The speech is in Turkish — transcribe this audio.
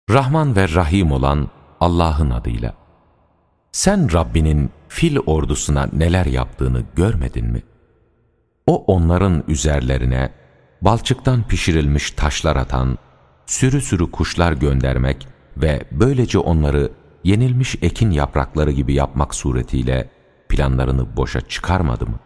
Rahman ve Rahim olan Allah'ın adıyla. Sen Rabbinin fil ordusuna neler yaptığını görmedin mi? O onların üzerlerine balçıktan pişirilmiş taşlar atan, sürü sürü kuşlar göndermek ve böylece onları yenilmiş ekin yaprakları gibi yapmak suretiyle planlarını boşa çıkarmadı mı?